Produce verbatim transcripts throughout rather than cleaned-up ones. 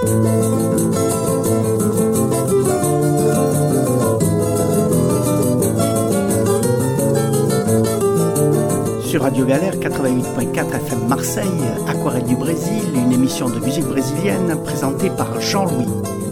Sur Radio Galère quatre-vingt-huit point quatre F M Marseille, Aquarelle du Brésil, une émission de musique brésilienne présentée par Jean-Louis.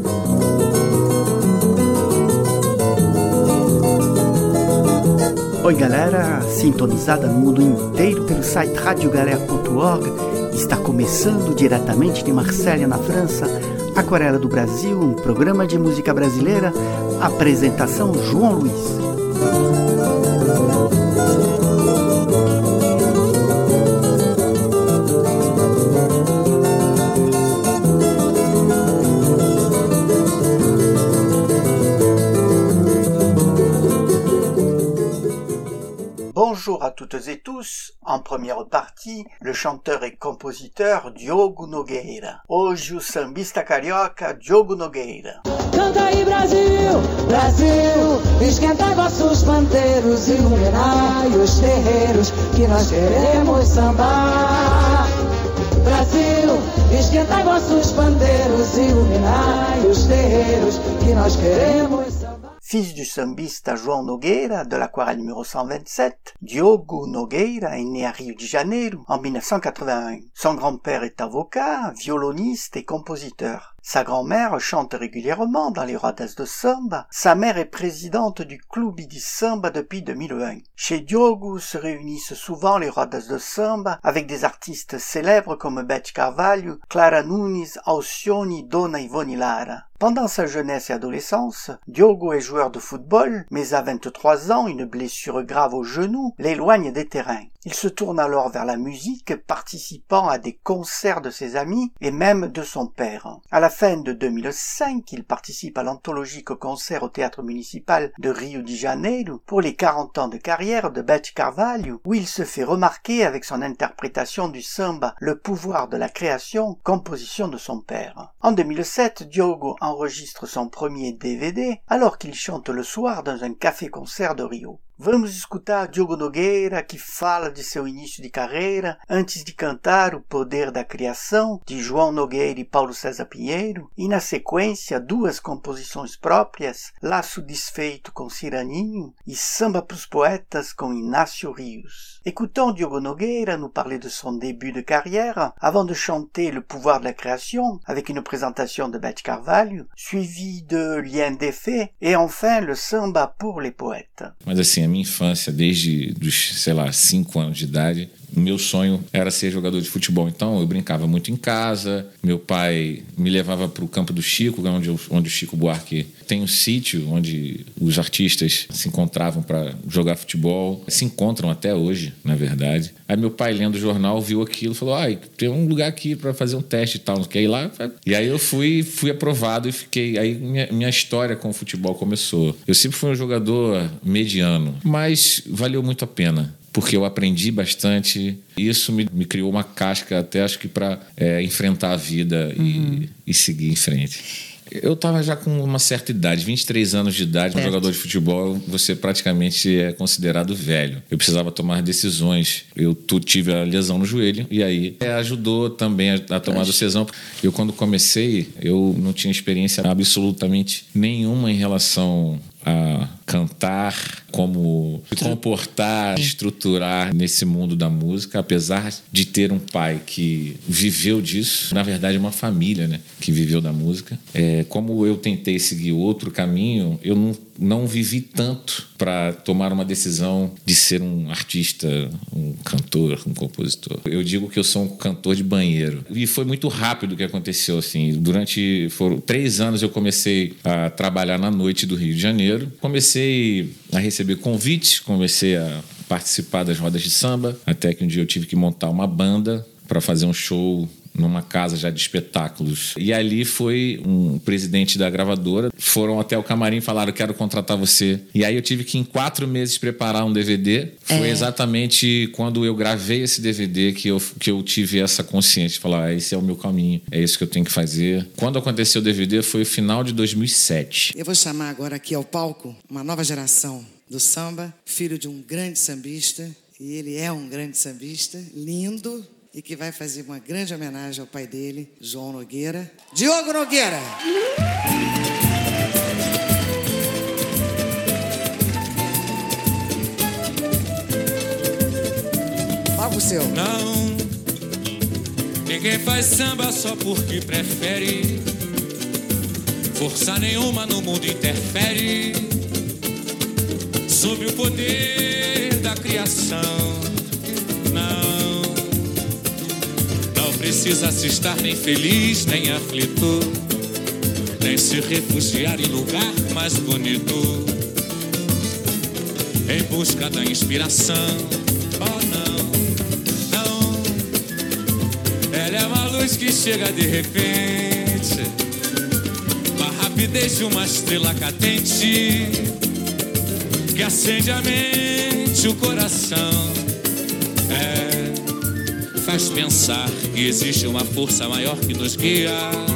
Oi galera, sintonizada no mundo inteiro pelo site radio galère ponto org, está começando diretamente de Marselha, na França, Aquarela do Brasil, um programa de música brasileira, apresentação João Luiz. Bonjour à toutes et tous. En première partie, le chanteur et compositeur Diogo Nogueira. Hoje o sambista carioca Diogo Nogueira. Canta aí Brasil, Brasil, esquenta vossos pandeiros, iluminai os terreiros, que nós queremos sambar. Brasil, esquenta vossos pandeiros, iluminai os terreiros, que nós queremos sambar. Fils du sambista João Nogueira, de l'Aquarelle numéro cent vingt-sept, Diogo Nogueira est né à Rio de Janeiro en mille neuf cent quatre-vingt-un. Son grand-père est avocat, violoniste et compositeur. Sa grand-mère chante régulièrement dans les rodas de samba. Sa mère est présidente du Clube de Samba depuis deux mille un. Chez Diogo se réunissent souvent les rodas de samba avec des artistes célèbres comme Beth Carvalho, Clara Nunes, Alcione, Dona Ivone Lara. Pendant sa jeunesse et adolescence, Diogo est joueur de football, mais à vingt-trois ans, une blessure grave au genou l'éloigne des terrains. Il se tourne alors vers la musique, participant à des concerts de ses amis et même de son père. À la fin de deux mille cinq, il participe à l'anthologique concert au théâtre municipal de Rio de Janeiro pour les quarante ans de carrière de Beth Carvalho, où il se fait remarquer avec son interprétation du samba Le pouvoir de la création, composition de son père. En deux mille sept, Diogo enregistre son premier D V D alors qu'il chante le soir dans un café-concert de Rio. Vamos escutar Diogo Nogueira, que fala de seu início de carreira, antes de cantar O Poder da Criação, de João Nogueira e Paulo César Pinheiro, e na sequência duas composições próprias, Laço Desfeito com Ciraninho e Samba pros Poetas com Inácio Rios. Écoutons Diogo Nogueira nous parler de son début de carrière, avant de chanter Le Pouvoir de la Création, avec une présentation de Beth Carvalho, suivi de Lien d'Effet, et enfin le Samba pour les Poètes. Mas assim, a minha infância, desde os, sei lá, cinco anos de idade, o meu sonho era ser jogador de futebol. Então eu brincava muito em casa, meu pai me levava para o Campo do Chico, onde, eu, onde o Chico Buarque tem um sítio onde os artistas se encontravam para jogar futebol, se encontram até hoje, na verdade. Aí meu pai, lendo o jornal, viu aquilo e falou: ah, tem um lugar aqui para fazer um teste e tal, não quer ir lá? E aí eu fui, fui aprovado e fiquei. Aí minha, minha história com o futebol começou. Eu sempre fui um jogador mediano, mas valeu muito a pena, porque eu aprendi bastante. Isso me, me criou uma casca até, acho que, para é, enfrentar a vida e, uhum. e seguir em frente. Eu estava já com uma certa idade, vinte e três anos de idade, um jogador de futebol, você praticamente é considerado velho. Eu precisava tomar decisões. Eu tive a lesão no joelho e aí é, ajudou também a, a tomar a decisão. Eu, quando comecei, eu não tinha experiência absolutamente nenhuma em relação a cantar, como se comportar, estruturar nesse mundo da música, apesar de ter um pai que viveu disso, na verdade uma família, né, que viveu da música. É, como eu tentei seguir outro caminho, eu não, não vivi tanto para tomar uma decisão de ser um artista, um cantor, um compositor. Eu digo que eu sou um cantor de banheiro. E foi muito rápido o que aconteceu, assim. Durante foram três anos eu comecei a trabalhar na noite do Rio de Janeiro. Comecei a receber convites, comecei a participar das rodas de samba, até que um dia eu tive que montar uma banda para fazer um show numa casa já de espetáculos. E ali foi um presidente da gravadora, foram até o camarim e falaram: quero contratar você. E aí eu tive que em quatro meses preparar um D V D. Foi é. exatamente quando eu gravei esse D V D que eu, que eu tive essa consciência de falar: ah, esse é o meu caminho, é isso que eu tenho que fazer. Quando aconteceu o D V D foi o final de dois mil e sete. Eu vou chamar agora aqui ao palco uma nova geração do samba, filho de um grande sambista, e ele é um grande sambista, lindo, e que vai fazer uma grande homenagem ao pai dele, João Nogueira. Diogo Nogueira! Palco seu. Não, ninguém faz samba só porque prefere. Força nenhuma no mundo interfere sobre o poder da criação. Não, não precisa se estar nem feliz, nem aflito, nem se refugiar em lugar mais bonito, em busca da inspiração. Oh não, não, ela é uma luz que chega de repente, com a rapidez de uma estrela cadente, que acende a mente, o coração. É, faz pensar que existe uma força maior que nos guia,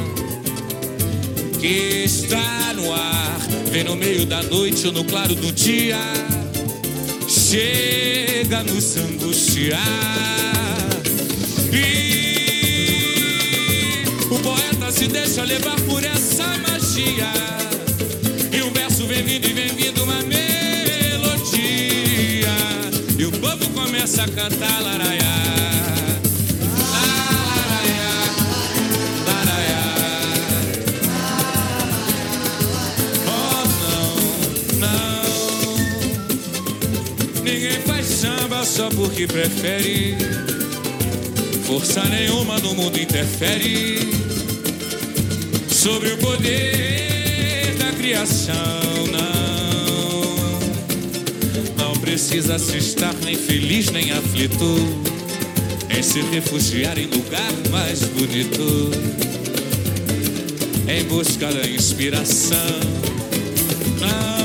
que está no ar, vem no meio da noite ou no claro do dia, chega a nos angustiar. E o poeta se deixa levar por essa magia, e um verso vem vindo e vem vindo uma melodia, e o povo começa a cantar laraiá. Só porque prefere, força nenhuma no mundo interfere sobre o poder da criação. Não, não precisa se estar nem feliz nem aflito, em se refugiar em lugar mais bonito, em busca da inspiração. Não,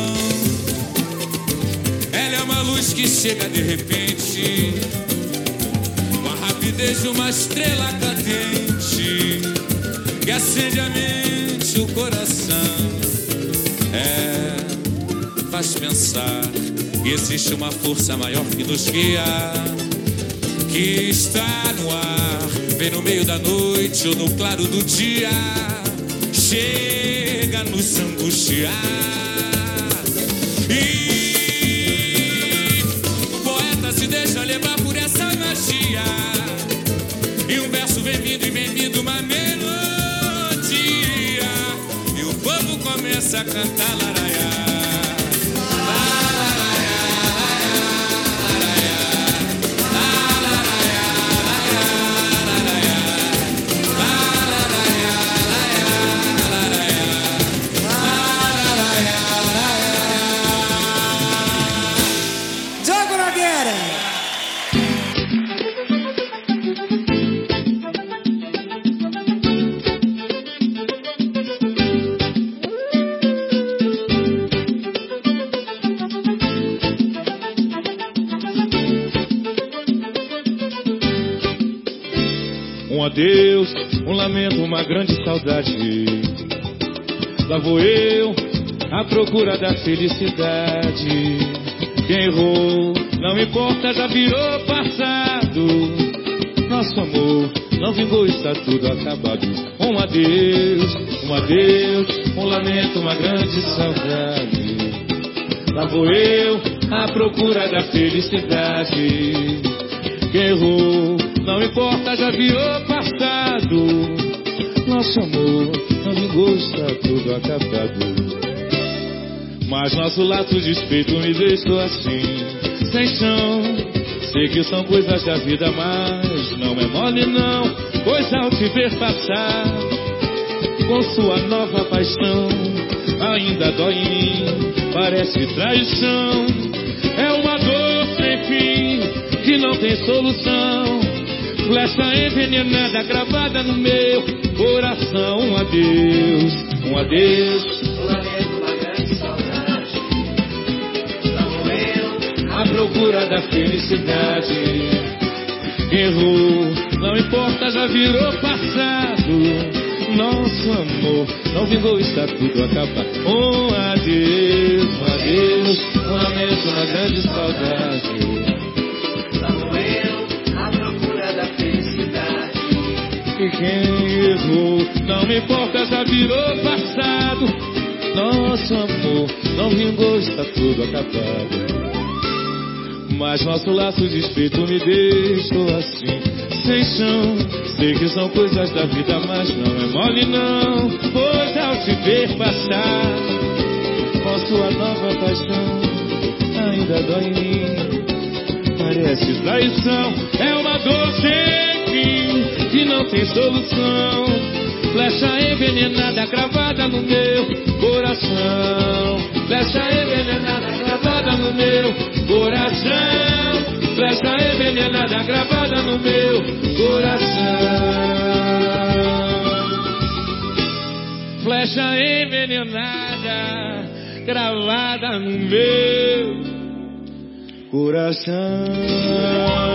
luz que chega de repente, com a rapidez de uma estrela cadente, que acende a mente, o coração. É, faz pensar que existe uma força maior que nos guia, que está no ar, vem no meio da noite ou no claro do dia, chega a nos angustiar. E se deixa levar por essa magia, e um verso vem vindo e vem vindo uma melodia, e o povo começa a cantar laraiá. Um adeus, um lamento, uma grande saudade. Lá vou eu, à procura da felicidade. Quem errou, não importa, já virou passado. Nosso amor não vingou, está tudo acabado. Um adeus, um adeus, um lamento, uma grande saudade. Lá vou eu, à procura da felicidade. Quem errou, não importa, já virou passado. Nosso amor não vingou, está tudo acabado. Mas nosso laço desfeito me deixou assim, sem chão. Sei que são coisas da vida, mas não é mole não, pois ao te ver passar com sua nova paixão, ainda dói em mim, parece traição. É uma dor sem fim, que não tem solução, flecha envenenada gravada no meu coração. Um adeus, um adeus, um lamento, uma grande saudade. Lá vou eu, à procura da felicidade. Errou, não importa, já virou passado. Nosso amor não vingou, está tudo acabado. Um adeus, um adeus, um lamento, uma grande saudade. Lá vou eu, à procura da felicidade. quem errou, não me importa, já virou passado. Nosso amor não vingou, está tudo acabado. Mas nosso laço desfeito me deixou assim, sem chão. Sei que são coisas da vida, mas não é mole não. Pois ao te ver passar com sua nova paixão, ainda dói em mim, parece traição. É uma dor sem fim, que não tem solução. Flecha envenenada cravada no meu coração. Flecha envenenada cravada no meu coração. Flecha envenenada gravada no meu coração. Flecha envenenada gravada no meu coração.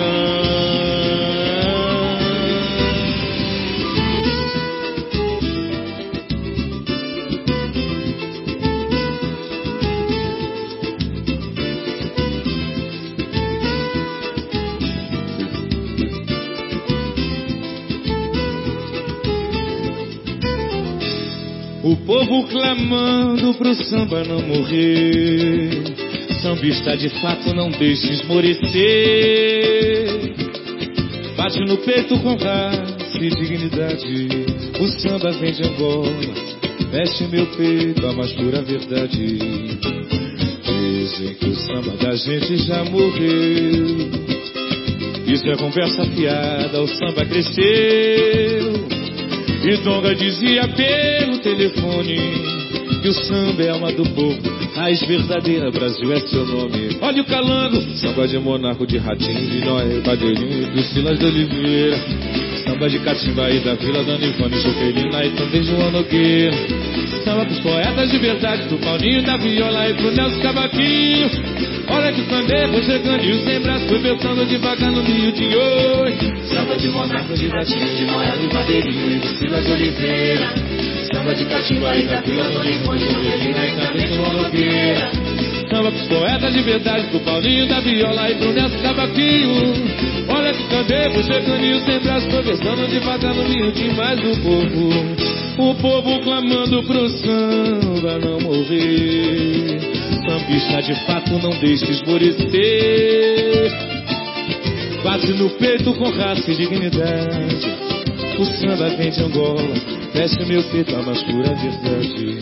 O povo clamando pro samba não morrer. Sambista de fato, não deixe esmorecer. Bate no peito com raça e dignidade. O samba vem de Angola, mexe meu peito, a mais pura verdade. Dizem que o samba da gente já morreu. Isso é conversa fiada, o samba cresceu. E Donga dizia pelo telefone que o samba é alma do povo, raiz verdadeira, Brasil é seu nome. Olha o calango, samba de Monarco, de Ratinho, de Noé, Badeirinho, dos Silas de Oliveira. Samba de Catimba e da Vila, Dona Ivone, Jovelina e também João Nogueira. Samba pros poetas de verdade, do Paulinho, da Viola e pro Nelson Cavaquinho. Olha que o Candê foi chegando e o sem braço foi pensando devagar no Rio de hoje. Samba de Monarco, de Ratinho, de Noé, e Badeirinho e dos Silas de Oliveira. Samba de Catimba e da Vila, Dona Ivone, Jovelina e também João Nogueira. Samba pros poetas de verdade, do Paulinho, da Viola e pro Nelson Cavaquinho. Olha que o Candê foi chegando e o sem braço foi pensando devagar no Rio de mais o povo. O povo clamando pro samba não morrer. Sambista de fato, não deixe esmorecer. Bate no peito com raça e dignidade. O samba vem de Angola, mexe meu peito, a mais pura verdade.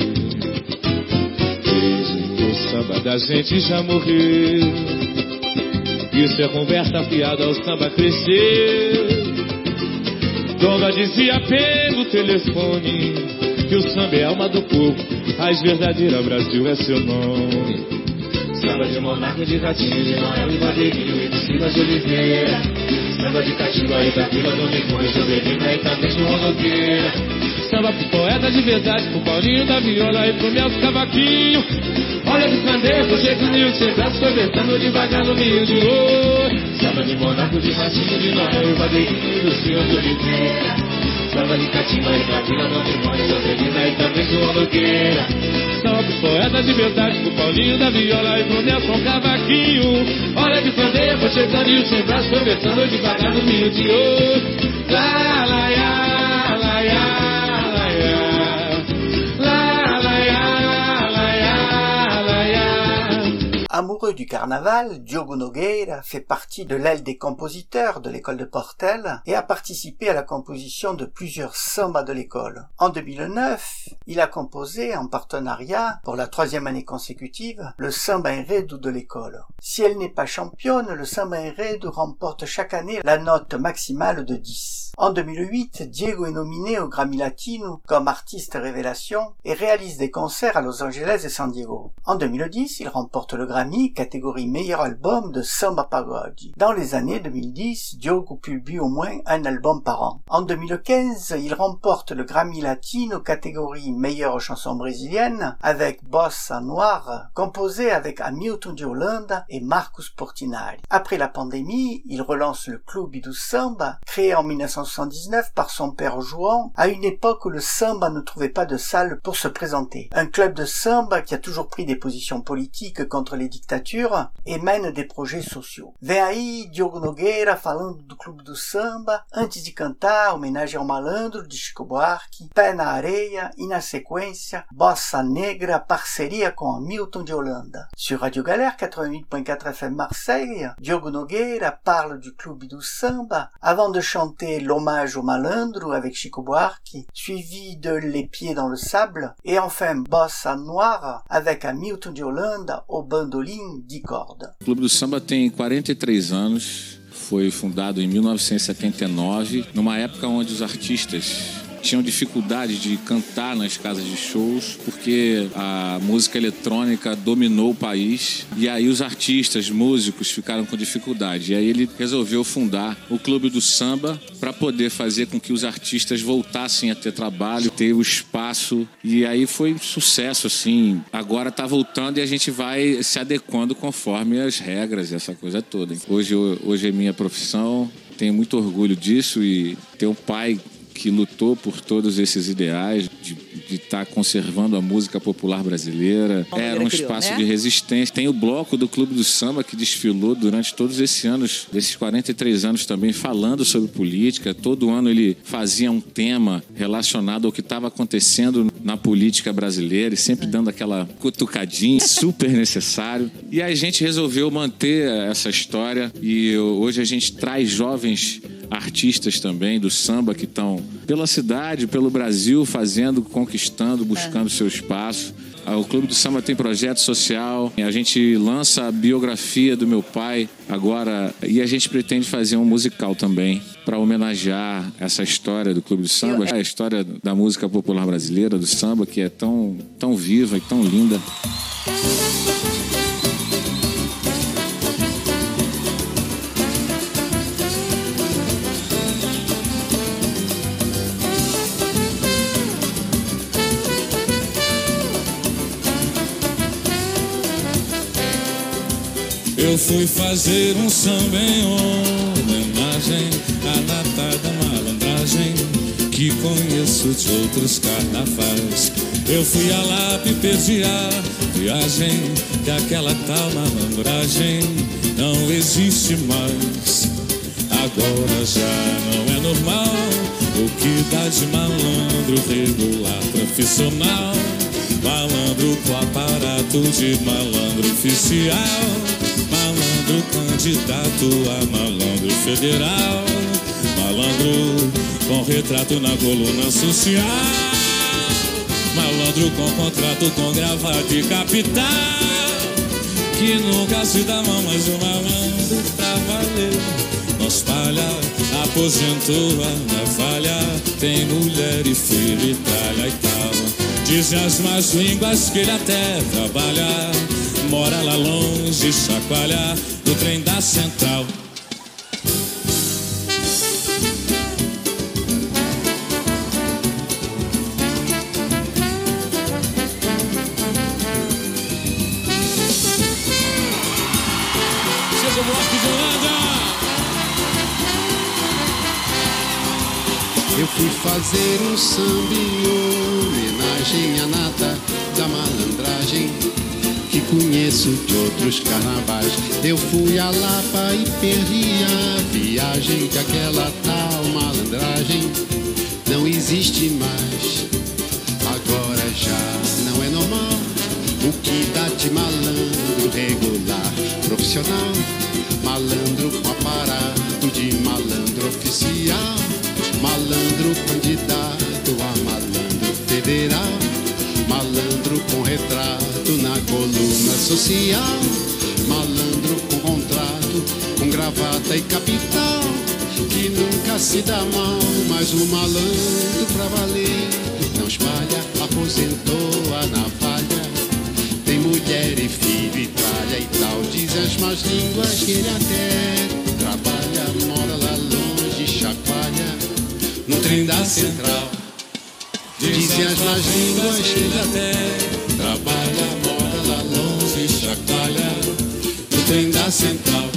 Dizem que o samba da gente já morreu. Isso é conversa fiada, o samba cresceu. Donga dizia pelo telefone que o samba é alma do povo, raiz verdadeira, Brasil é seu nome. Samba de Monarco, de Ratinho, de Noel e Badeirinho e dos Silas de Oliveira. Samba de Catimba e da Vila, Dona Ivone, Jovelina e também João Nogueira. Samba pros poetas de verdade, pro Paulinho, da Viola e pro Nelson Cavaquinho. Olha que o Candê foi chegando e o sem braço foi versando devagar no Rio de hoje. Samba de Monarco, de Ratinho, de Noel e Badeirinho e dos Silas de Oliveira. Samba de Catimba e da Vila, Dona Ivone, Jovelina e também João Nogueira. Samba pros poetas de verdade, pro Paulinho, da Viola e pro Nelson Cavaquinho. Olha que o Candê foi chegando e o sem braço foi versando devagar no Rio de hoje. Lá, lá, lá, lá, lá. Amoureux du carnaval, Diogo Nogueira fait partie de l'aile des compositeurs de l'école de Portel et a participé à la composition de plusieurs sambas de l'école. En deux mille neuf, il a composé en partenariat, pour la troisième année consécutive, le Samba Enredo de l'école. Si elle n'est pas championne, le Samba Enredo remporte chaque année la note maximale de dix. En deux mille huit, Diego est nominé au Grammy Latino comme artiste révélation et réalise des concerts à Los Angeles et San Diego. En deux mille dix, il remporte le Grammy catégorie meilleur album de Samba Pagode. Dans les années deux mille dix, Diogo publie au moins un album par an. En deux mille quinze, il remporte le Grammy Latino catégorie meilleure chanson brésilienne avec Bossa Noir, composé avec Hamilton de Holanda et Marcos Portinari. Après la pandémie, il relance le Clube do Samba, créé en mille neuf cent soixante-dix-neuf par son père João, à une époque où le samba ne trouvait pas de salle pour se présenter. Un club de samba qui a toujours pris des positions politiques contre les dictatures literatura e mena des projets sociaux. Vem aí Diogo Nogueira falando do Clube do Samba, antes de cantar Homenagem ao Malandro, de Chico Buarque, Pé na Areia e, na sequência, Bossa Negra, parceria com Hamilton de Holanda. Sur Radio Galère quatre-vingt-huit point quatre F M Marseille, Diogo Nogueira parle du Clube do Samba avant de chanter l'Hommage au Malandro avec Chico Buarque, suivi de Les Pieds dans le Sable, et enfin Bossa Noire avec Hamilton de Holanda au bandolim de corda. O Clube do Samba tem quarenta e três anos, foi fundado em mil novecentos e setenta e nove, numa época onde os artistas tinham dificuldade de cantar nas casas de shows porque a música eletrônica dominou o país e aí os artistas, músicos ficaram com dificuldade. E aí ele resolveu fundar o Clube do Samba para poder fazer com que os artistas voltassem a ter trabalho, ter o espaço, e aí foi um sucesso, assim. Agora está voltando e a gente vai se adequando conforme as regras e essa coisa toda. Hoje, hoje é minha profissão, tenho muito orgulho disso e ter um pai que lutou por todos esses ideais de estar tá conservando a música popular brasileira. Era um espaço de resistência. Tem o bloco do Clube do Samba que desfilou durante todos esses anos, desses quarenta e três anos também, falando sobre política. Todo ano ele fazia um tema relacionado ao que estava acontecendo na política brasileira e sempre dando aquela cutucadinha, super necessário. E a gente resolveu manter essa história e hoje a gente traz jovens artistas também do samba que estão pela cidade, pelo Brasil, fazendo, conquistando, buscando é. seu espaço. O Clube do Samba tem projeto social, a gente lança a biografia do meu pai agora e a gente pretende fazer um musical também para homenagear essa história do Clube do Samba, a história da música popular brasileira, do samba, que é tão, tão viva e tão linda. Eu fui fazer um samba em homenagem à nata da malandragem que conheço de outros carnavais. Eu fui a Lapa e perdi a viagem, que aquela tal malandragem não existe mais. Agora já não é normal o que dá de malandro regular profissional, malandro com aparato de malandro oficial, malandro candidato a malandro federal, malandro com retrato na coluna social, malandro com contrato com gravata e capital, que nunca se dá mão, mas o malandro tá valendo. Não espalha, aposentou na falha, tem mulher e filho e talha e tal. Dizem as más línguas que ele até trabalha, mora lá longe, chacoalha do trem da central. Chega o bloco de Holanda. Eu fui fazer um samba em homenagem à nata da malandragem que conheço de outros carnavais. Eu fui a Lapa e perdi a viagem, que aquela tal malandragem não existe mais. Agora já não é normal o que dá de malandro regular profissional, malandro com aparato de malandro oficial, malandro candidato a malandro federal, malandro com retrato na coluna social, malandro com contrato, com gravata e capital, que nunca se dá mal, mas o malandro pra valer não espalha, aposentou a navalha, tem mulher e filho e tralha e tal. Dizem as más línguas que ele até trabalha, mora lá longe, chacoalha no trem da central. Dizem as más línguas que ele até trabalha, mora lá longe, chacoalha no trem da central.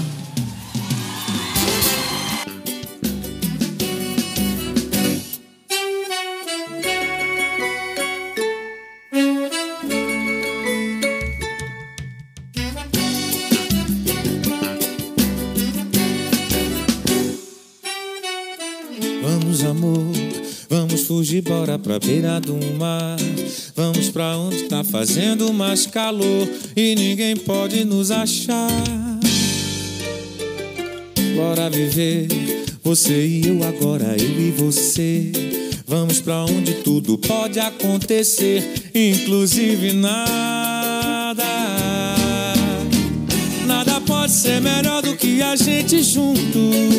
fugir, bora pra beira do mar. Vamos pra onde tá fazendo mais calor e ninguém pode nos achar. Bora viver, você e eu agora, eu e você. Vamos pra onde tudo pode acontecer, inclusive nada. Nada pode ser melhor do que a gente junto.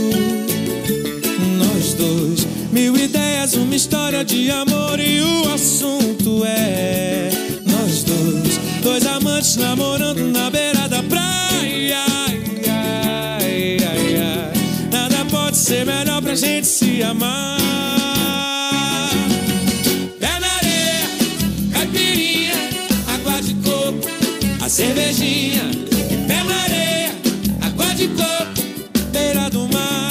Nós dois, mil ideias, uma história de amor e o assunto é nós dois, dois amantes namorando na beira da praia. Ai, ai, ai. Nada pode ser melhor pra gente se amar. Pé na areia, caipirinha, água de coco, a cervejinha. Pé na areia, água de coco, beira do mar.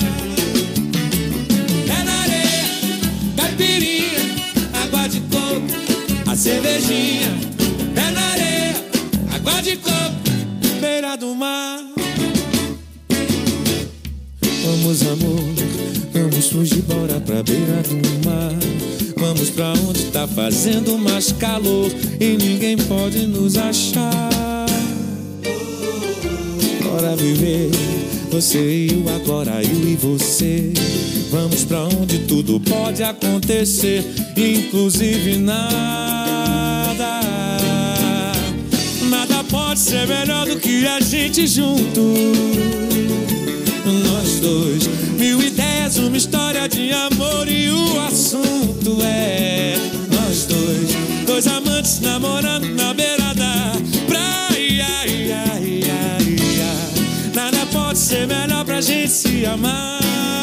Pé na areia, caipirinha, água de coco, a cervejinha. Pé na areia, água de coco, beira do mar. Vamos, amor, vamos fugir, bora pra beira do mar. Vamos pra onde tá fazendo mais calor e ninguém pode nos achar. Bora viver, você e eu agora, eu e você. Vamos pra onde tudo pode acontecer, inclusive nada. Nada pode ser melhor do que a gente junto. Nós dois, mil ideias, uma história de amor e o assunto é nós dois, dois amantes namorando na beira da praia. Ai, ai, ai, ai. Nada pode ser melhor pra gente se amar.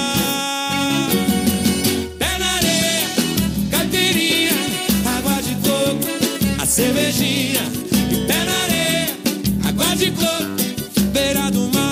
Pé na areia, caipirinha, água de coco, a cervejinha. E pé na areia, água de coco, beira do mar.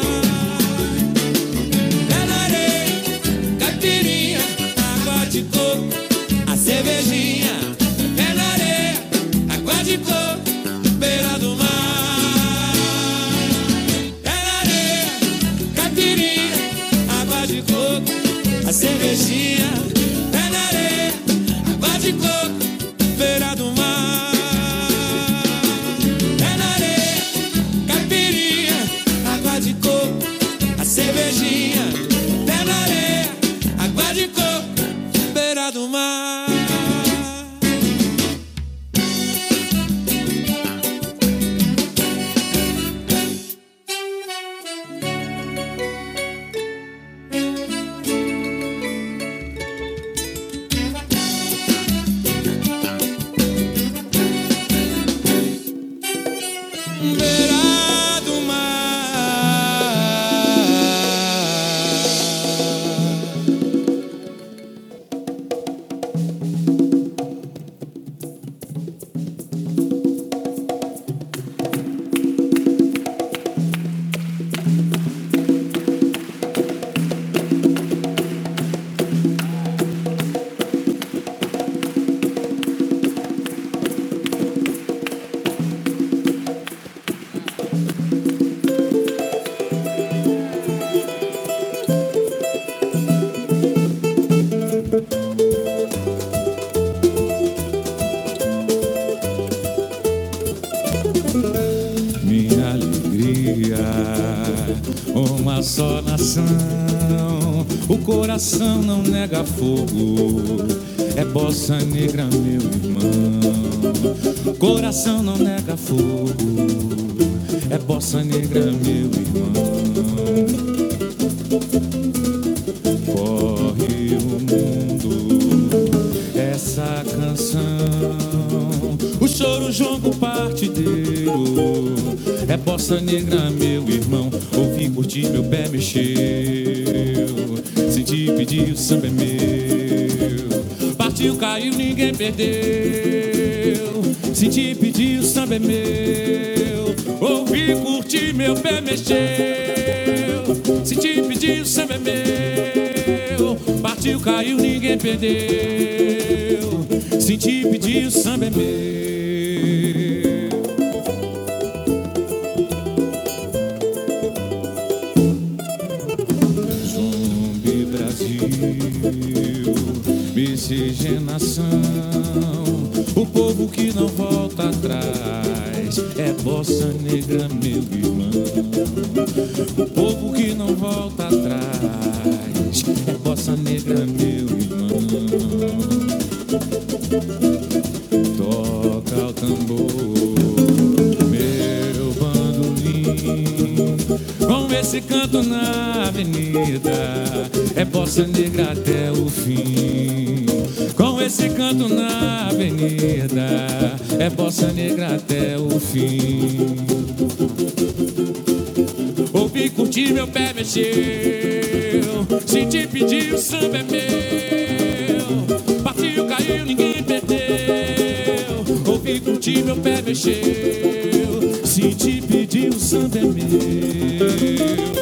A cervejinha, pé na areia, água de coco, beira do mar. Pé na areia, caipirinha, água de coco, a cervejinha. Pé na areia, água de coco, beira do mar. Pé na areia, caipirinha, água de coco, a cervejinha. Pé na areia, água de coco, beira do mar. Beira do mar. Minha alegria, uma só nação. O coração não nega fogo, é bossa negra, meu irmão. Coração não nega fogo, é bossa negra, meu irmão. Corre o mundo essa canção, o choro, jongo, partideiro, é bossa negra, meu irmão. Ouvi, curti, meu pé mexeu, senti, pedi, o samba é meu. Partiu, caiu, ninguém perdeu, senti, pedi, o samba é meu. Ouvi, curti, meu pé mexeu, senti, pedi, o samba é meu. Partiu, caiu, ninguém perdeu, senti, pedi, o samba é meu. oxigenação. O povo que não volta atrás é bossa negra, meu irmão. O povo que não volta atrás é bossa negra, meu irmão. Toca o tambor, meu bandolim, com esse canto na avenida, é bossa negra até o fim. Com esse canto na avenida, é bossa negra até o fim. Ouvi curtir, meu pé mexeu, senti pedir, o samba é meu. Partiu, caiu, ninguém perdeu. Ouvi curtir, meu pé mexeu, senti pedir, o samba é meu.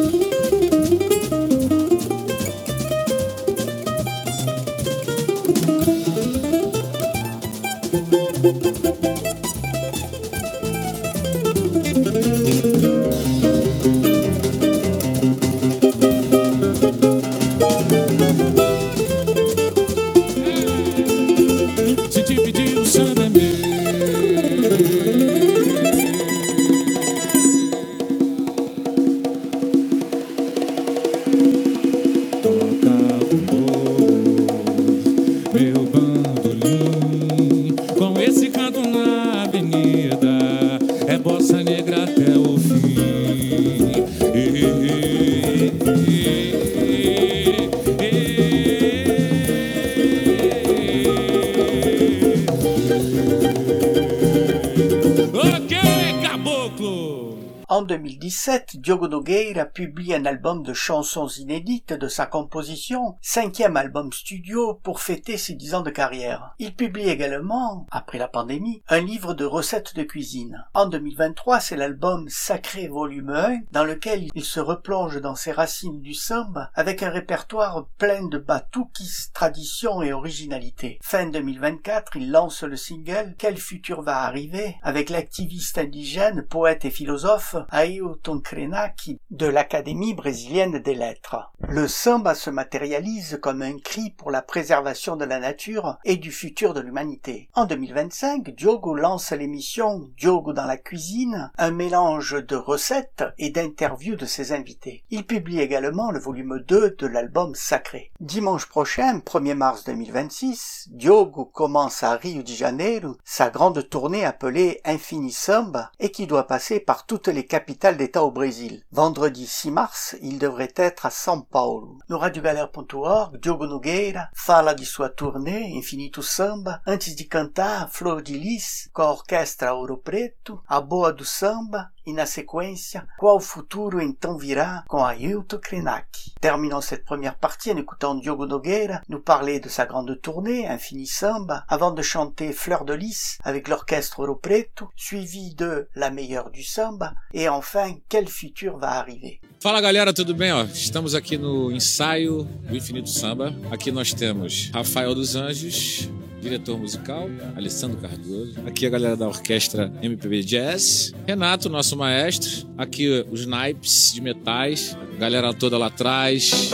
En deux mille dix-sept, Diogo Nogueira publie un album de chansons inédites de sa composition, cinquième album studio pour fêter ses dix ans de carrière. Il publie également, après la pandémie, un livre de recettes de cuisine. En deux mille vingt-trois, c'est l'album Sacré volume un, dans lequel il se replonge dans ses racines du samba avec un répertoire plein de batuques, tradition et originalité. Fin deux mille vingt-quatre, il lance le single Quel futur va arriver avec l'activiste indigène, poète et philosophe Ailton Krenak de l'Académie brésilienne des lettres. Le samba se matérialise comme un cri pour la préservation de la nature et du futur de l'humanité. En deux mille vingt-cinq, Diogo lance l'émission Diogo dans la cuisine, un mélange de recettes et d'interviews de ses invités. Il publie également le volume deux de l'album Sacré. Dimanche prochain, premier mars deux mille vingt-six, Diogo commence à Rio de Janeiro sa grande tournée appelée Infini Samba et qui doit passer par toutes les capitale d'État au Brésil. Vendredi six mars, il devrait être à São Paulo. No radiogalera ponto org, Diogo Nogueira fala de sua turnê Infinito Samba, antes de cantar Flor de Lis com a Orquestra Ouro Preto, A Boa do Samba e, na sequência, Qual futuro então virá com Ailton Krenak. Terminons cette première partie en écoutant Diogo Nogueira nous parler de sa grande tournée Infini Samba, avant de chanter Fleur de Lis avec l'Orquestre Ouro Preto, suivi de La meilleure du samba, e enfin, Quel futur va arriver. Fala galera, tudo bem? Ó, estamos aqui no ensaio do Infinito Samba. Aqui nós temos Rafael dos Anjos, diretor musical, Alessandro Cardoso. Aqui a galera da orquestra M P B Jazz. Renato, nosso maestro. Aqui os naipes de metais. Galera toda lá atrás.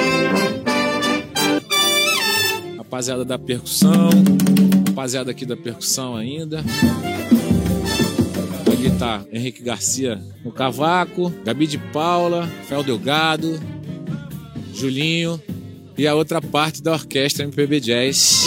Rapaziada da percussão. Rapaziada aqui da percussão ainda. Ali tá Henrique Garcia no cavaco, Gabi de Paula, Rafael Delgado, Julinho e a outra parte da orquestra M P B Jazz.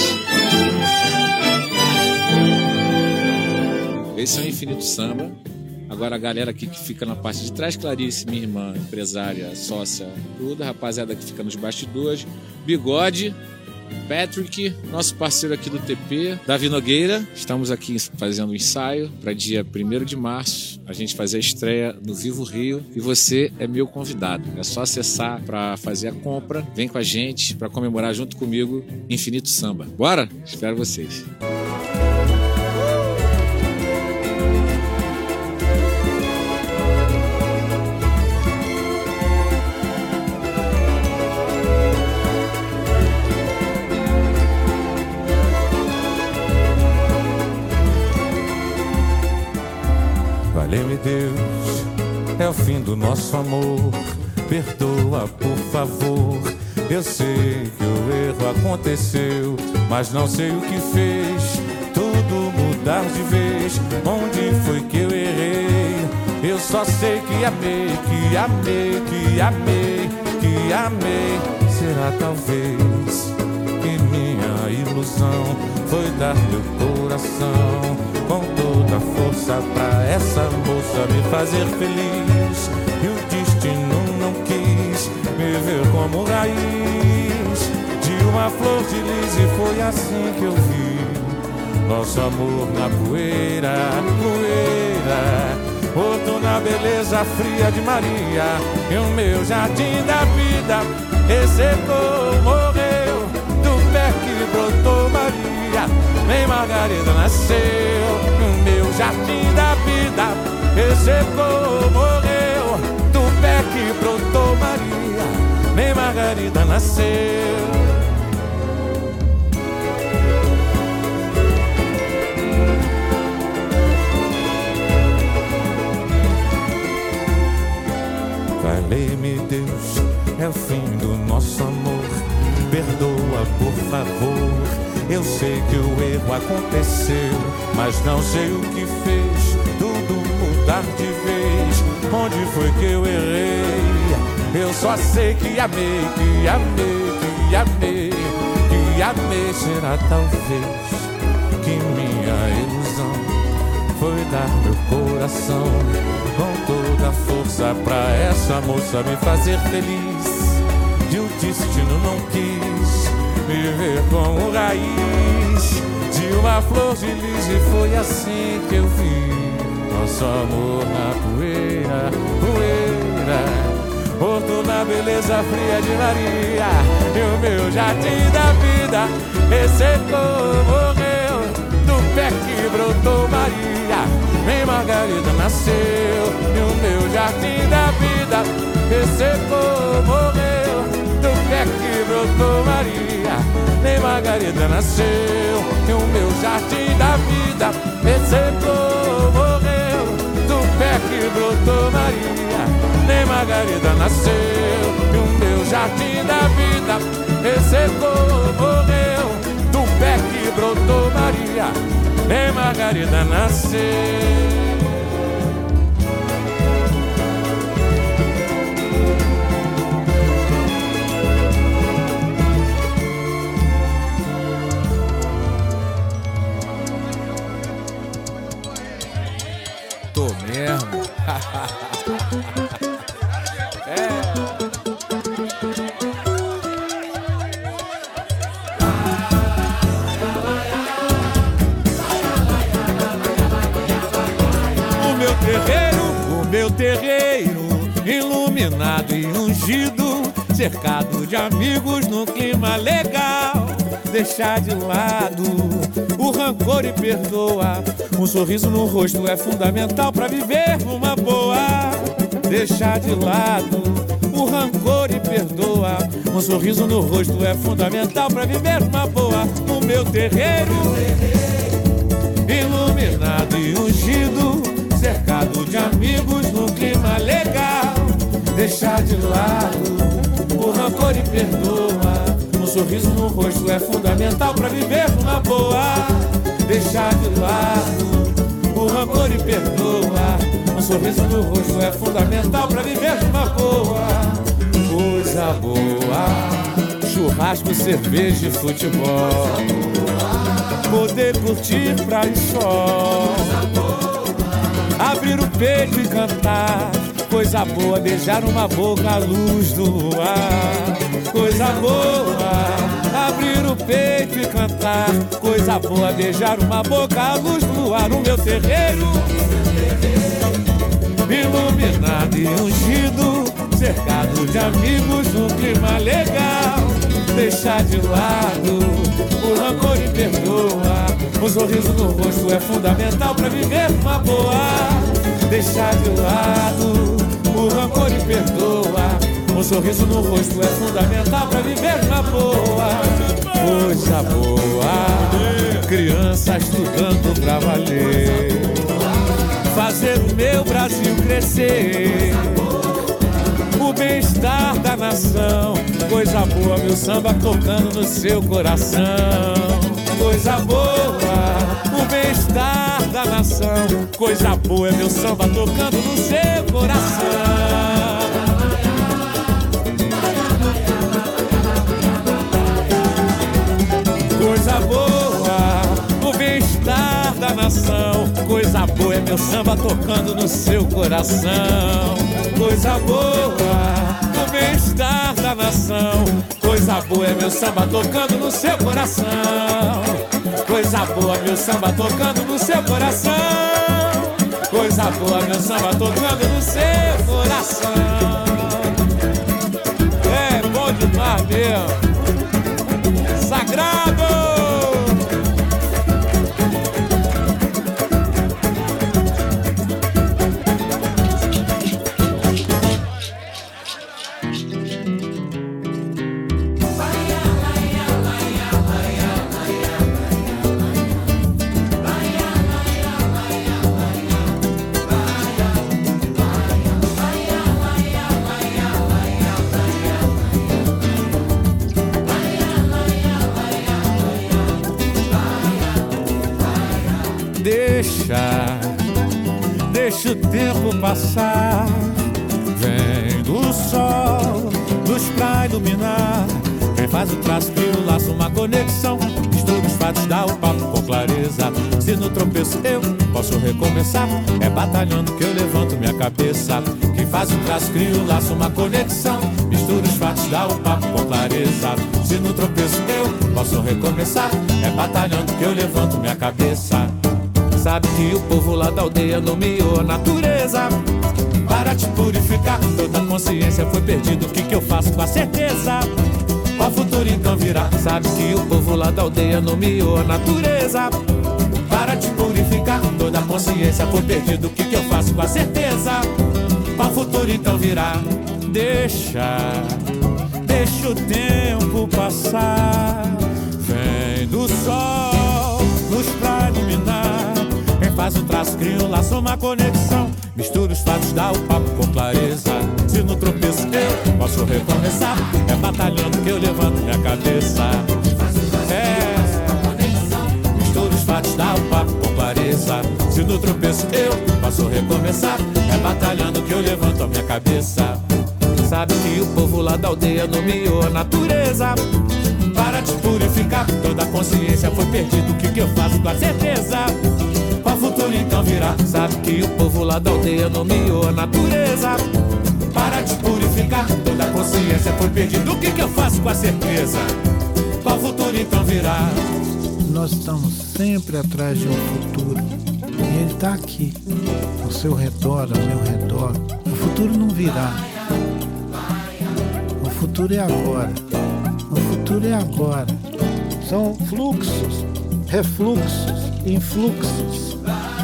Esse é o Infinito Samba. Agora a galera aqui que fica na parte de trás, Clarice, minha irmã, empresária, sócia, tudo, a rapaziada que fica nos bastidores, Bigode, Patrick, nosso parceiro aqui do T P, Davi Nogueira. Estamos aqui fazendo um ensaio para dia primeiro de março, a gente fazer a estreia no Vivo Rio e você é meu convidado. É só acessar para fazer a compra, vem com a gente para comemorar junto comigo Infinito Samba. Bora? Espero vocês. Valeu-me Deus, é o fim do nosso amor. Perdoa, por favor. Eu sei que o erro aconteceu, mas não sei o que fez tudo mudar de vez. Onde foi que eu errei? Eu só sei que amei, que amei, que amei, que amei. Será talvez que minha ilusão foi dar meu coração com toda a força pra essa moça me fazer feliz. E o destino não quis me ver como raiz de uma flor de lis, e foi assim que eu vi nosso amor na poeira, poeira. Outro na beleza fria de Maria, e o meu jardim da vida ressecou, morreu. Do pé que brotou Maria, nem Margarida nasceu. E o meu jardim da vida ressecou, morreu. Do pé que brotou Maria, nem Margarida nasceu. Valei-me Deus, é o fim do nosso amor. Perdoa, por favor. Eu sei que o erro aconteceu, mas não sei o que fez tudo mudar de vez. Onde foi que eu errei? Eu só sei que amei, que amei, que amei, que amei. Será talvez que minha ilusão foi dar meu coração com toda a força pra essa moça me fazer feliz. E o destino não quis me ver como raiz de uma flor de lis, e foi assim que eu vi nosso amor na poeira, poeira. Outro na beleza fria de Maria, e o meu jardim da vida ressecou, morreu. Do pé que brotou Maria, nem Margarida nasceu. E o meu jardim da vida ressecou, morreu. Do pé que brotou Maria, nem Margarida nasceu. E o meu jardim da vida ressecou, morreu. Do pé que brotou Maria, nem Margarida nasceu. E o meu jardim da vida ressecou, morreu. Do pé que brotou Maria, nem Margarida nasceu. Tô mesmo. É. O meu terreiro, o meu terreiro, iluminado e ungido, cercado de amigos num clima legal. Deixar de lado o rancor e perdoa. Um sorriso no rosto é fundamental pra viver numa boa. Deixar de lado o rancor e perdoa. Um sorriso no rosto é fundamental pra viver numa boa. O meu terreiro, iluminado e ungido, cercado de amigos num clima legal. Deixar de lado o rancor e perdoa. Um sorriso no rosto é fundamental pra viver numa boa. Deixar de lado o rancor e perdoa. Um sorriso no rosto é fundamental pra viver numa boa. Coisa boa, churrasco, cerveja e futebol. Poder curtir praia e sol. Abrir o peito e cantar. Coisa boa, beijar uma boca à luz do luar. Coisa boa, abrir o peito e cantar. Coisa boa, beijar uma boca à luz do luar. O meu terreiro, iluminado e ungido, cercado de amigos num clima legal. Deixar de lado o rancor e perdoa. Um sorriso no rosto é fundamental pra viver numa boa. Deixar de lado o rancor e perdoa. Um sorriso no rosto é fundamental pra viver numa boa. Coisa boa, criança estudando pra valer. Fazer o meu Brasil crescer. O o bem-estar da nação. Coisa boa, meu samba tocando no seu coração. Coisa boa, o bem-estar da nação. Coisa boa é meu samba tocando no seu coração. Coisa boa, o bem-estar da nação. Coisa boa é meu samba tocando no seu coração. Coisa boa, o bem-estar da nação. Coisa boa é meu samba tocando no seu coração. Coisa boa, meu samba tocando no seu coração. Coisa boa, meu samba tocando no seu coração. É bom demais mesmo. Sagrado! Deixa, deixa o tempo passar. Vem do sol, luz pra iluminar. Quem faz o traço que o laço, uma conexão. Mistura os fatos, dá o papo com clareza. Se no tropeço eu posso recomeçar, é batalhando que eu levanto minha cabeça. Quem faz o traço, cria o laço, uma conexão. Mistura os fatos, dá o papo com clareza. Se no tropeço eu posso recomeçar, é batalhando que eu levanto minha cabeça. Sabe que o povo lá da aldeia nomeou a natureza para te purificar. Toda a consciência foi perdida, o que que eu faço com a certeza? Qual futuro então virá? Sabe que o povo lá da aldeia nomeou a natureza para te purificar. Toda a consciência foi perdida, o que que eu faço com a certeza? Qual futuro então virá? Deixa, deixa o tempo passar. Vem do sol, luz pra iluminar. Faz o traço, cria um laço, uma conexão. Mistura os fatos, dá o papo com clareza. Se no tropeço eu posso recomeçar, é batalhando que eu levanto minha cabeça. É, mistura os fatos, dá o papo com clareza. Se no tropeço eu posso recomeçar, é batalhando que eu levanto a minha cabeça. Sabe que o povo lá da aldeia nomeou a natureza para te purificar. Toda a consciência foi perdida, o que que eu faço com a certeza? Qual futuro então virá? Sabe que o povo lá da aldeia nomeou a natureza para te purificar. Toda a consciência foi perdida, o que que eu faço com a certeza? Qual futuro então virá? Nós estamos sempre atrás de um futuro e ele está aqui, ao seu redor, ao meu redor. O futuro não virá. O futuro é agora. O futuro é agora. São fluxos, refluxos, influxos.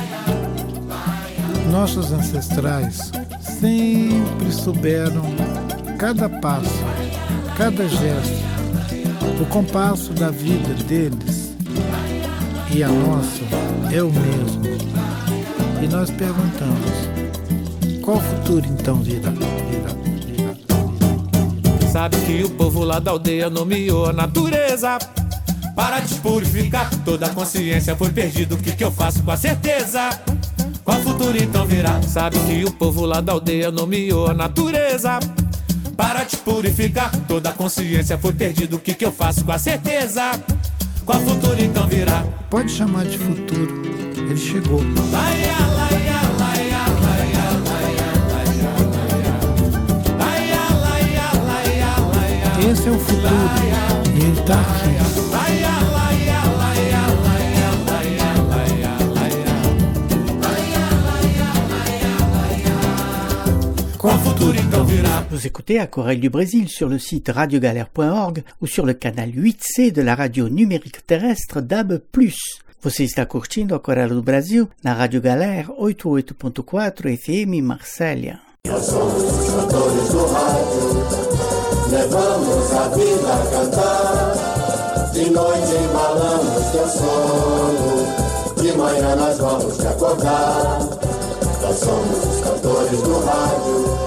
Nossos ancestrais sempre souberam cada passo, cada gesto, o compasso da vida deles e a nossa é o mesmo. E nós perguntamos, qual futuro então virá? virá, virá, virá? Sabe que o povo lá da aldeia nomeou a natureza para te purificar. Toda a consciência foi perdida, o que que eu faço com a certeza? Qual futuro então virá? Sabe que o povo lá da aldeia nomeou a natureza para te purificar. Toda a consciência foi perdida, o que que eu faço com a certeza? Qual futuro então virá? Pode chamar de futuro, ele chegou. Laia, laia, laia, laia, laia, laia, laia, laia, laia, laia. Esse é o futuro e ele está aqui. Laia, laia, laia, laia, laia, laia, laia. Qual futuro então virá? Vous écoutez Aquarelle du Brésil sur le site radio galère point org ou sur le canal huit C de la radio numérique terrestre D A B plus. Você está curtindo Aquarelle do Brasil na Rádio Galera oitenta e oito ponto quatro F M Marsella. Nós somos os cantores do rádio, levamos a vida a cantar. De noite embalamos teu sono, de manhã nós vamos te acordar. Nós somos os cantores do rádio,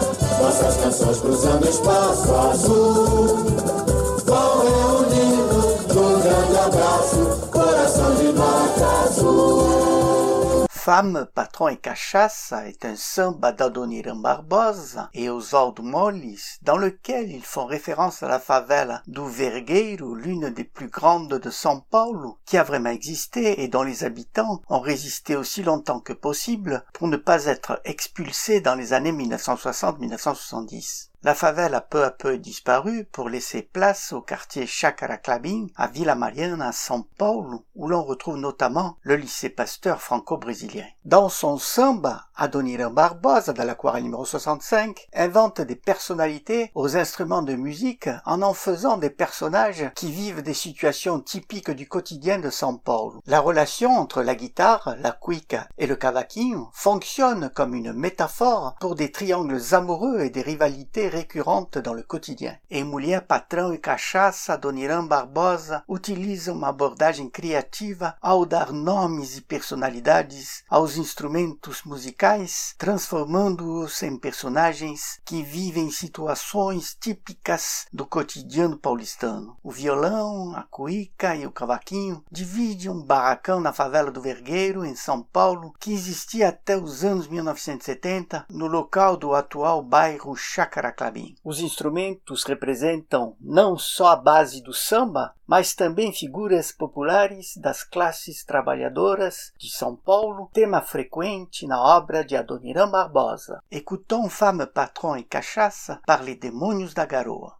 nossas canções cruzando espaço azul. Vão reunindo num grande abraço, coração de nota azul. Femme, Patron et Cachaça est un samba d'Adoniran Barbosa et Oswaldo Mollis, dans lequel ils font référence à la favela do Vergueiro, l'une des plus grandes de São Paulo, qui a vraiment existé et dont les habitants ont résisté aussi longtemps que possible pour ne pas être expulsés dans les années mille neuf cent soixante à mille neuf cent soixante-dix. La favela a peu à peu disparu pour laisser place au quartier Chácara Klabin à Vila Mariana, à São Paulo, où l'on retrouve notamment le lycée Pasteur franco-brésilien. Dans son samba, Adoniran Barbosa, de l'aquarelle numéro soixante-cinq, invente des personnalités aux instruments de musique en en faisant des personnages qui vivent des situations typiques du quotidien de São Paulo. La relation entre la guitare, la cuica et le cavaquinho fonctionne comme une métaphore pour des triangles amoureux et des rivalités récurrentes dans le quotidien. Em Mulher, Patrão e Cachaça, Adoniran Barbosa utiliza uma abordagem criativa ao dar nomes e personalidades aos instrumentos musicais, transformando-os em personagens que vivem situações típicas do cotidiano paulistano. O violão, a cuíca e o cavaquinho dividem um barracão na favela do Vergueiro, em São Paulo, que existia até os anos mil novecentos e setenta no local do atual bairro Chácara Klabin. Os instrumentos representam não só a base do samba, mas também figuras populares das classes trabalhadoras de São Paulo, tema frequente na obra de Adoniran Barbosa. Écoutons Femme, Patron et Cachaça par les Demônios da Garoa.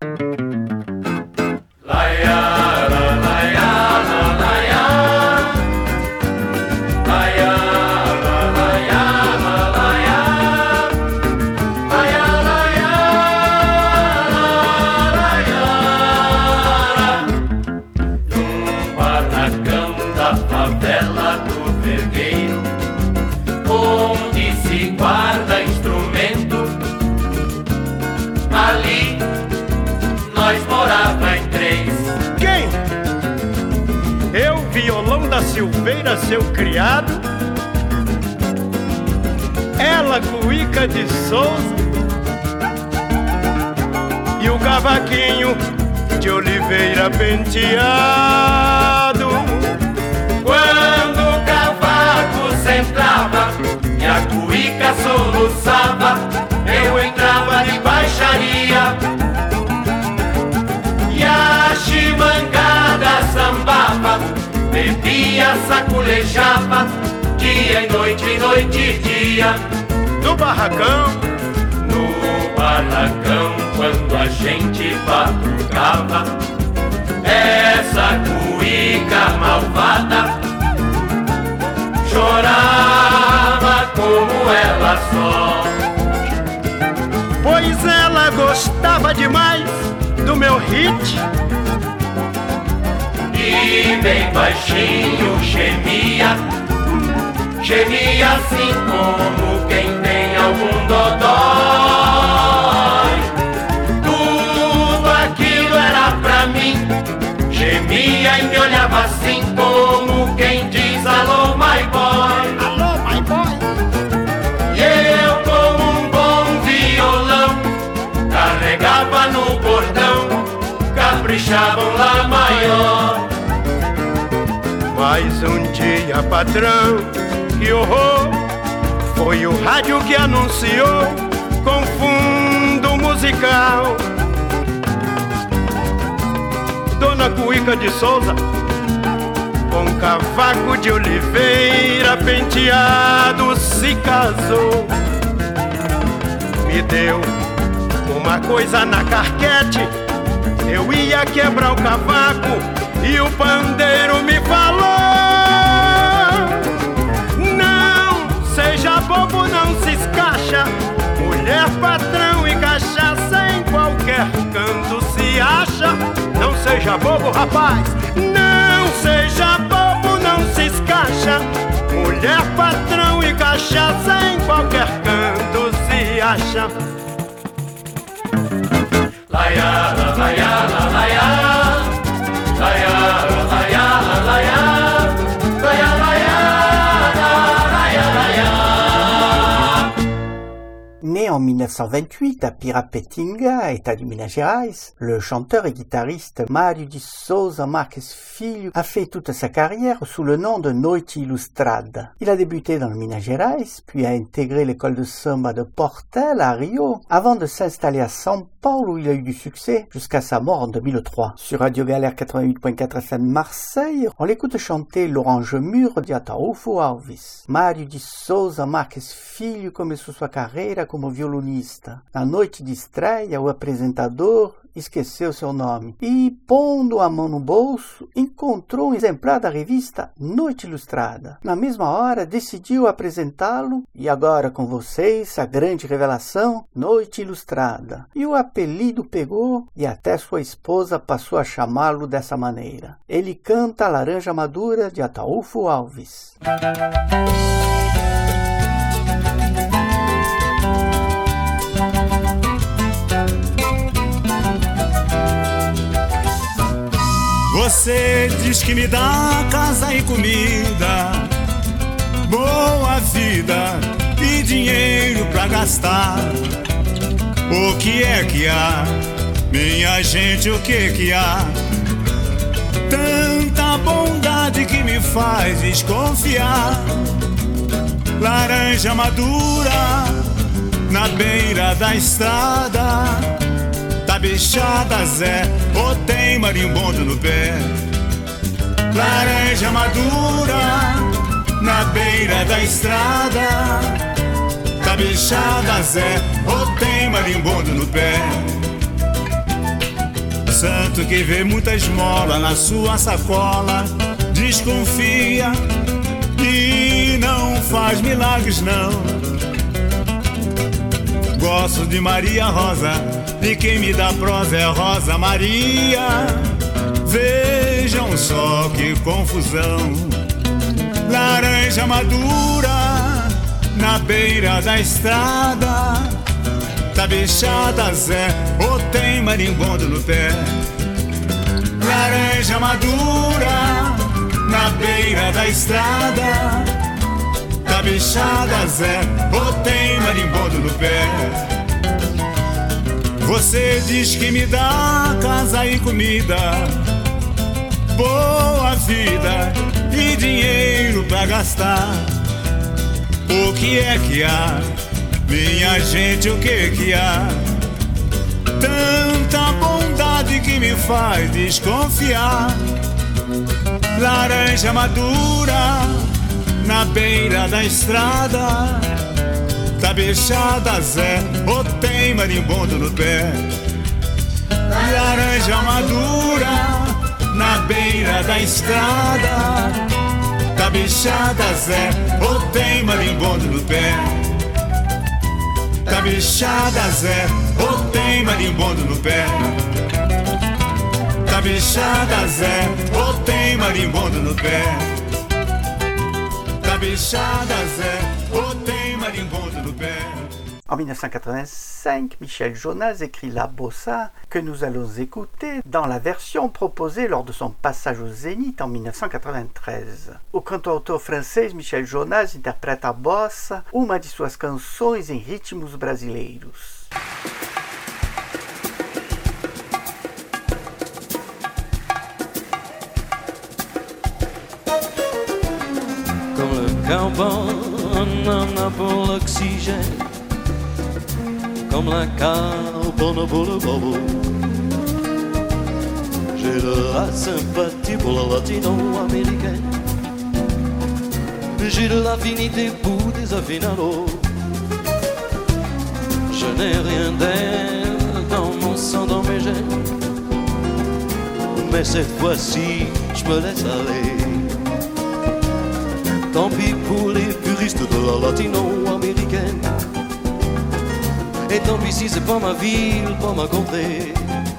Silveira, seu criado, ela, cuíca de Souza, e o cavaquinho de Oliveira penteado. Quando o cavaco sentava e a cuíca soluçava, eu entrava de baixaria e a chimangada sambava, bebia, saculejava, dia e noite, noite e dia. No barracão, no barracão, quando a gente batucava, essa cuíca malvada chorava como ela só. Pois ela gostava demais do meu hit, e bem baixinho gemia, gemia assim como quem tem algum dodói. Tudo aquilo era pra mim, gemia e me olhava assim como quem diz alô my boy. Alô my boy. E eu com um bom violão carregava no bordão, caprichava um lá maior. Mas um dia, patrão, que horror, foi o rádio que anunciou com fundo musical. Dona Cuíca de Souza, com cavaco de Oliveira penteado, se casou. Me deu uma coisa na carquete, eu ia quebrar o cavaco e o pandeiro me falou: não seja bobo, não se escacha, mulher, patrão e cachaça em qualquer canto se acha. Não seja bobo, rapaz, não seja bobo, não se escacha, mulher, patrão e cachaça em qualquer canto se acha. Laiara, laiara, laiara, laiara, laiara, laiara, laiara, laiara, laiara. Né en mille neuf cent vingt-huit à Pirapetinga, État de Minas Gerais, le chanteur et guitariste Mário de Souza Marques Filho a fait toute sa carrière sous le nom de Noite Ilustrada. Il a débuté dans le Minas Gerais, puis a intégré l'école de samba de Portela à Rio, avant de s'installer à São Paulo où il a eu du succès jusqu'à sa mort en deux mille trois. Sur Radio Galère quatre-vingt-huit point quatre F M Marseille, on l'écoute chanter L'Orange Mûre de Ataúfo Alves. Mário de Souza Marques Filho começou sua carreira como violonista. Na noite de estreia, o apresentador esqueceu seu nome e, pondo a mão no bolso, encontrou um exemplar da revista Noite Ilustrada. Na mesma hora, decidiu apresentá-lo e agora com vocês a grande revelação Noite Ilustrada. E o apelido pegou e até sua esposa passou a chamá-lo dessa maneira. Ele canta Laranja Madura de Ataúfo Alves. Você diz que me dá casa e comida, boa vida e dinheiro pra gastar. O que é que há, minha gente, o que que há? Tanta bondade que me faz desconfiar. Laranja madura na beira da estrada, tá bichada Zé, ou tem marimbondo no pé. Laranja madura na beira da estrada, tá bichada Zé, ou tem marimbondo no pé. Santo que vê muita esmola na sua sacola, desconfia e não faz milagres não. Gosto de Maria Rosa, e quem me dá prosa é Rosa Maria. Vejam só que confusão. Laranja madura na beira da estrada, tá bichada Zé, ou tem marimbondo no pé. Laranja madura na beira da estrada, tá bichada Zé, ou tem marimbondo no pé. Você diz que me dá casa e comida, boa vida e dinheiro pra gastar. O que é que há, minha gente, o que que há? Tanta bondade que me faz desconfiar. Laranja madura na beira da estrada, tá bichada Zé, ou tem marimbondo no pé. Laranja madura na beira da estrada, tá bichada Zé, ou tem marimbondo no pé. Tá bichada Zé, ou tem marimbondo no pé. Tá bichada Zé, ou tem marimbondo no pé. Tá bichada Zé, ou tem marimbondo no pé. En mille neuf cent quatre-vingt-cinq, Michel Jonas écrit La Bossa, que nous allons écouter dans la version proposée lors de son passage au Zénith en mille neuf cent quatre-vingt-treize. O cantautor francês Michel Jonas interpreta a bossa, uma de suas canções em ritmos brasileiros. Comme le carbone pour l'oxygène, comme la carbone pour le bobo. J'ai de la sympathie pour la latino-américaine, j'ai de l'affinité pour des affinados. Je n'ai rien d'elle dans mon sang, dans mes gènes, mais cette fois-ci je me laisse aller. Tant pis pour les puristes de la latino-américaine, et tant pis si c'est pas ma ville, pas ma contrée.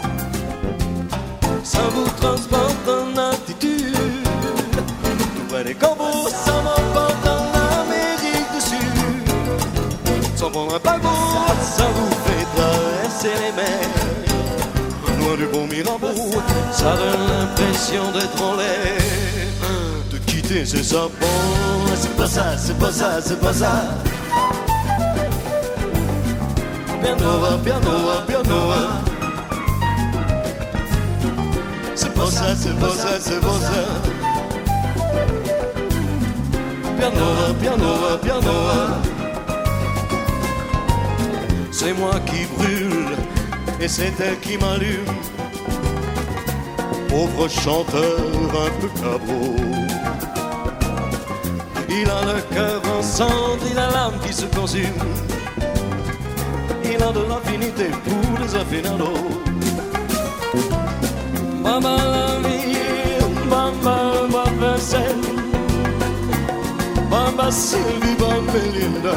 Ça vous transporte en altitude, tout près des corbeaux, ça m'emporte en Amérique du Sud. Sans prendre un paquebot, ça vous fait traverser les mers, loin du beau Mirabeau, ça donne l'impression d'être en l'air. De quitter c'est ça, bon, c'est pas ça, c'est pas ça, c'est pas ça. pianoa, pianoa, pianoa. C'est pour ça, c'est pour ça, c'est pour ça. Pianoa, pianoa, pianoa. C'est moi qui brûle et c'est elle qui m'allume. Pauvre chanteur un peu cabot. Il a le cœur en cendres, il a l'âme qui se consume. Il a de l'affinité pour les affinados. Baba la vie, Baba Baba Sen, Baba Sylvie, Baba Melinda.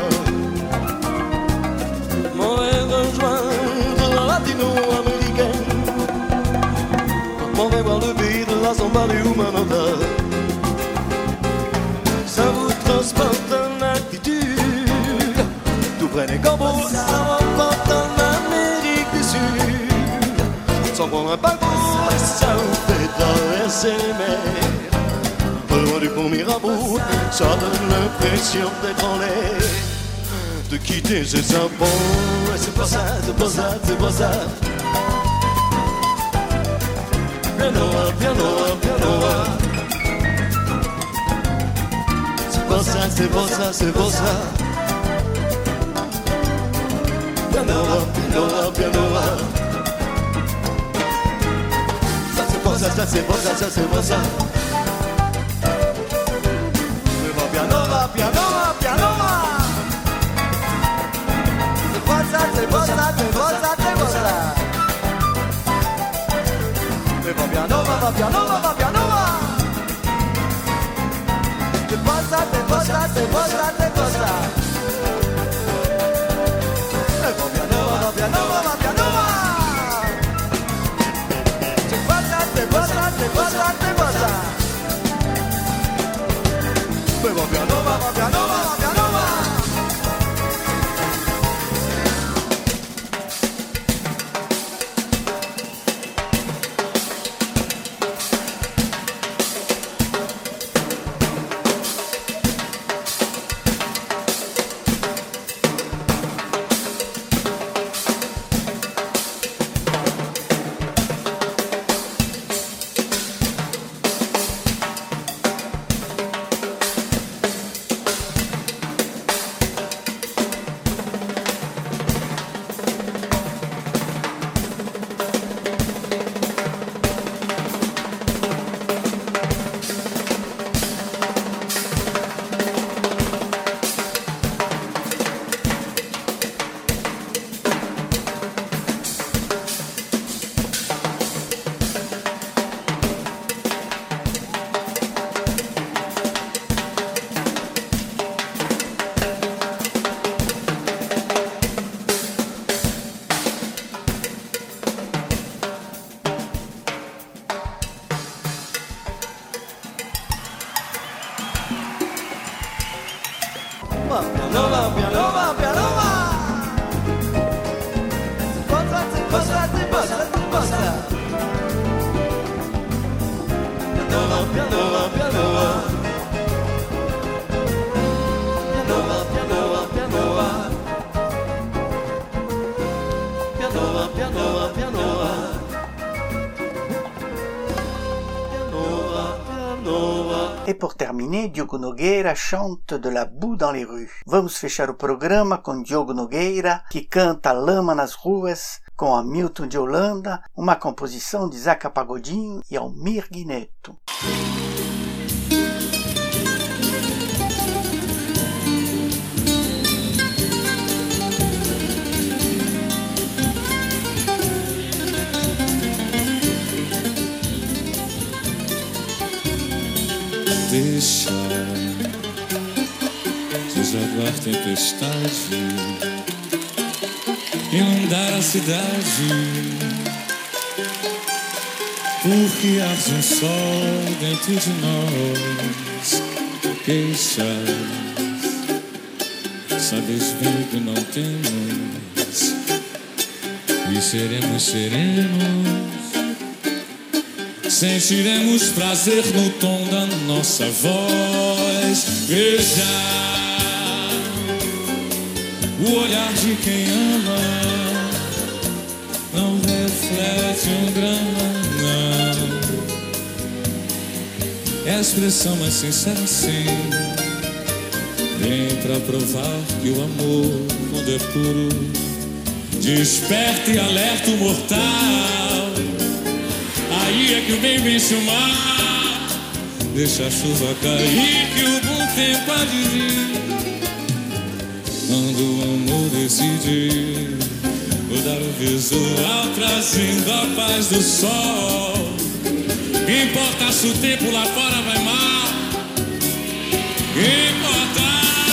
Mauvais rejoindre la latino-américaine. Mauvais voir le pays de la samba du Humanota. Ça vous transporte en altitude. Tout près des corbeaux, ça m'emporte en Amérique du Sud. Sans prendre un parcours, ça vous fait traverser les mers. Pas loin du pont Mirabeau, ça donne l'impression d'être en l'air. De quitter ce sapin, c'est pour ça, c'est pour ça, c'est pour ça. Pianoa, pianoa, pianoa. C'est pour ça, c'est pour ça, c'est pour ça. Pianoa, pianoa, pianoa. Ça c'est pour ça, ça c'est pour ça, ça c'est pour ça. Pianoa, pianoa, pianoa. C'est pour ça, c'est pour ça, c'est pour ça, c'est pour ça. Va pianoa, va pianoa, va pianoa. C'est pas ça, c'est pas ça, c'est pas ça, c'est pas ça. Va pianoa, va pianoa, va pianoa. C'est pas ça, c'est pas ça, c'est pas ça, c'est pas ça. Va pianoa, va pianoa, va pianoa. Pianoa, pianoa, pianoa. Posa, posa, posa, posa. Pianoa, pianoa, pianoa. Pianoa, pianoa, pianoa. Pianoa, pianoa, pianoa. E por terminer, Diogo Nogueira chanta de la boue dans les rues. Vamos fechar o programa com Diogo Nogueira, que canta Lama nas Ruas, com Hamilton de Holanda, uma composição de Zeca Pagodinho e Almir Guineto. Deixa desaguar tempestade, inundar a cidade, porque arde um sol dentro de nós. Queixas, sabes bem que não temos, e seremos serenos. Sentiremos prazer no tom da nossa voz. Veja o olhar de quem ama. não reflete um grama, não. É a expressão mais sincera, sim. Vem pra provar que o amor, quando é puro, desperta e alerta o mortal. Aí é que o bem vence o mal. Deixa a chuva cair que o bom tempo há de vir. Quando o amor decide mudar o visual, trazendo a paz do sol. Importa se o tempo lá fora vai mal. Importa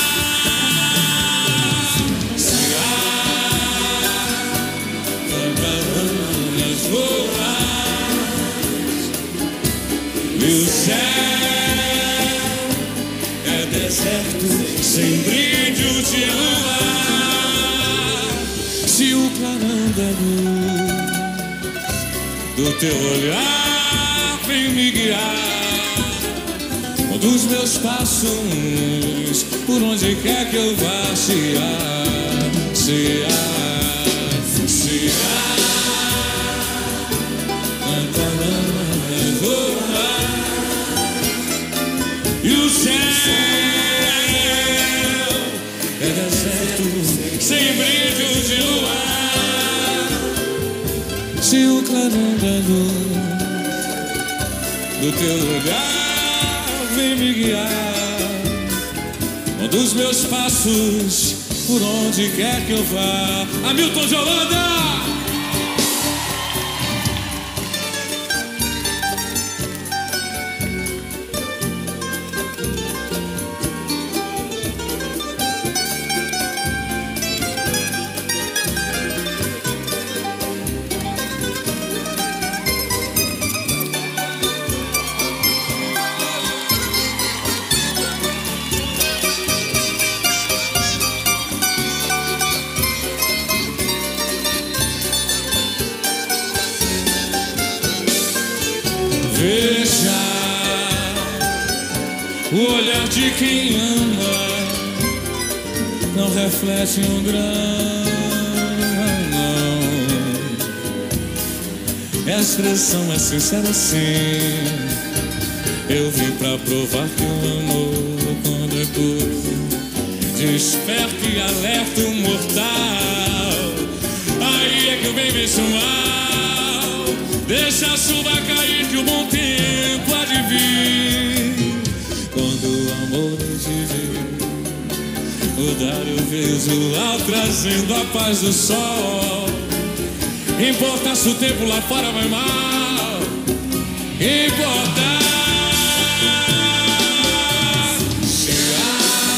se há campanas voadas e o céu é deserto sem brilho de luar. Se o clarão da luz do teu olhar vem me guiar, dos meus passos, por onde quer que eu vá, se há, se há, se há campanas voadas e o céu é deserto sem brilho de luar. Se o clarão da luz do teu olhar vem me guiar, dos meus passos, por onde quer que eu vá. Hamilton de Holanda! Veja o olhar de quem ama, não reflete um grama, não. A expressão é sincera, sim. Eu vim pra provar que o amor, quando é puro, desperta e alerta o mortal. Aí é que o bem vence o mal. Deixa a chuva cair que o bom tempo há de vir. Quando o amor decide mudar o visual, trazendo a paz do sol. Importa se o tempo lá fora vai mal. Importa se há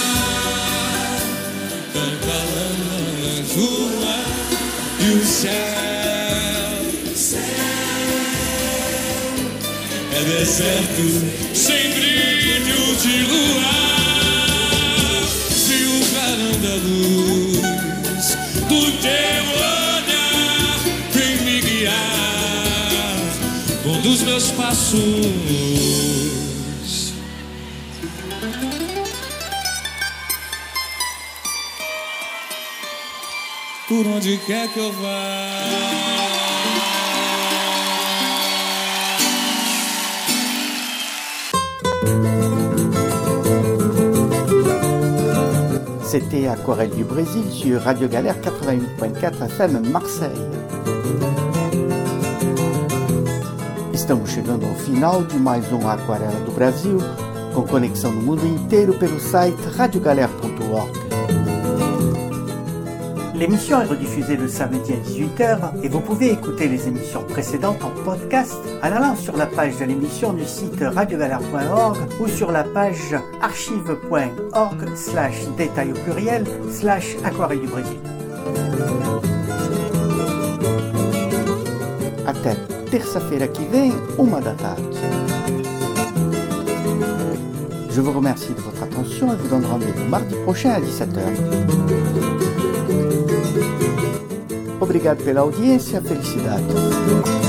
campanas voadas e o céu é deserto sem brilho de luar. Se o clarão da luz do teu olhar vem me guiar, conduz meus passos, por onde quer que eu vá. C'était Aquarelle du Brésil sur Radio Galère quatre-vingt-huit point quatre F M Marseille. Estamos chegando ao final de mais um Aquarela do Brasil, com conexão no mundo inteiro pelo site radio galère ponto org. L'émission est rediffusée le samedi à dix-huit heures et vous pouvez écouter les émissions précédentes en podcast en allant sur la page de l'émission du site radio galère point org ou sur la page archive point org slash détail au pluriel slash aquarelle du Brésil. Até terça-feira que vem, uma da tarde. Je vous remercie de votre attention et vous donne rendez-vous mardi prochain à dix-sept heures. Obrigado pela audiência, felicidade.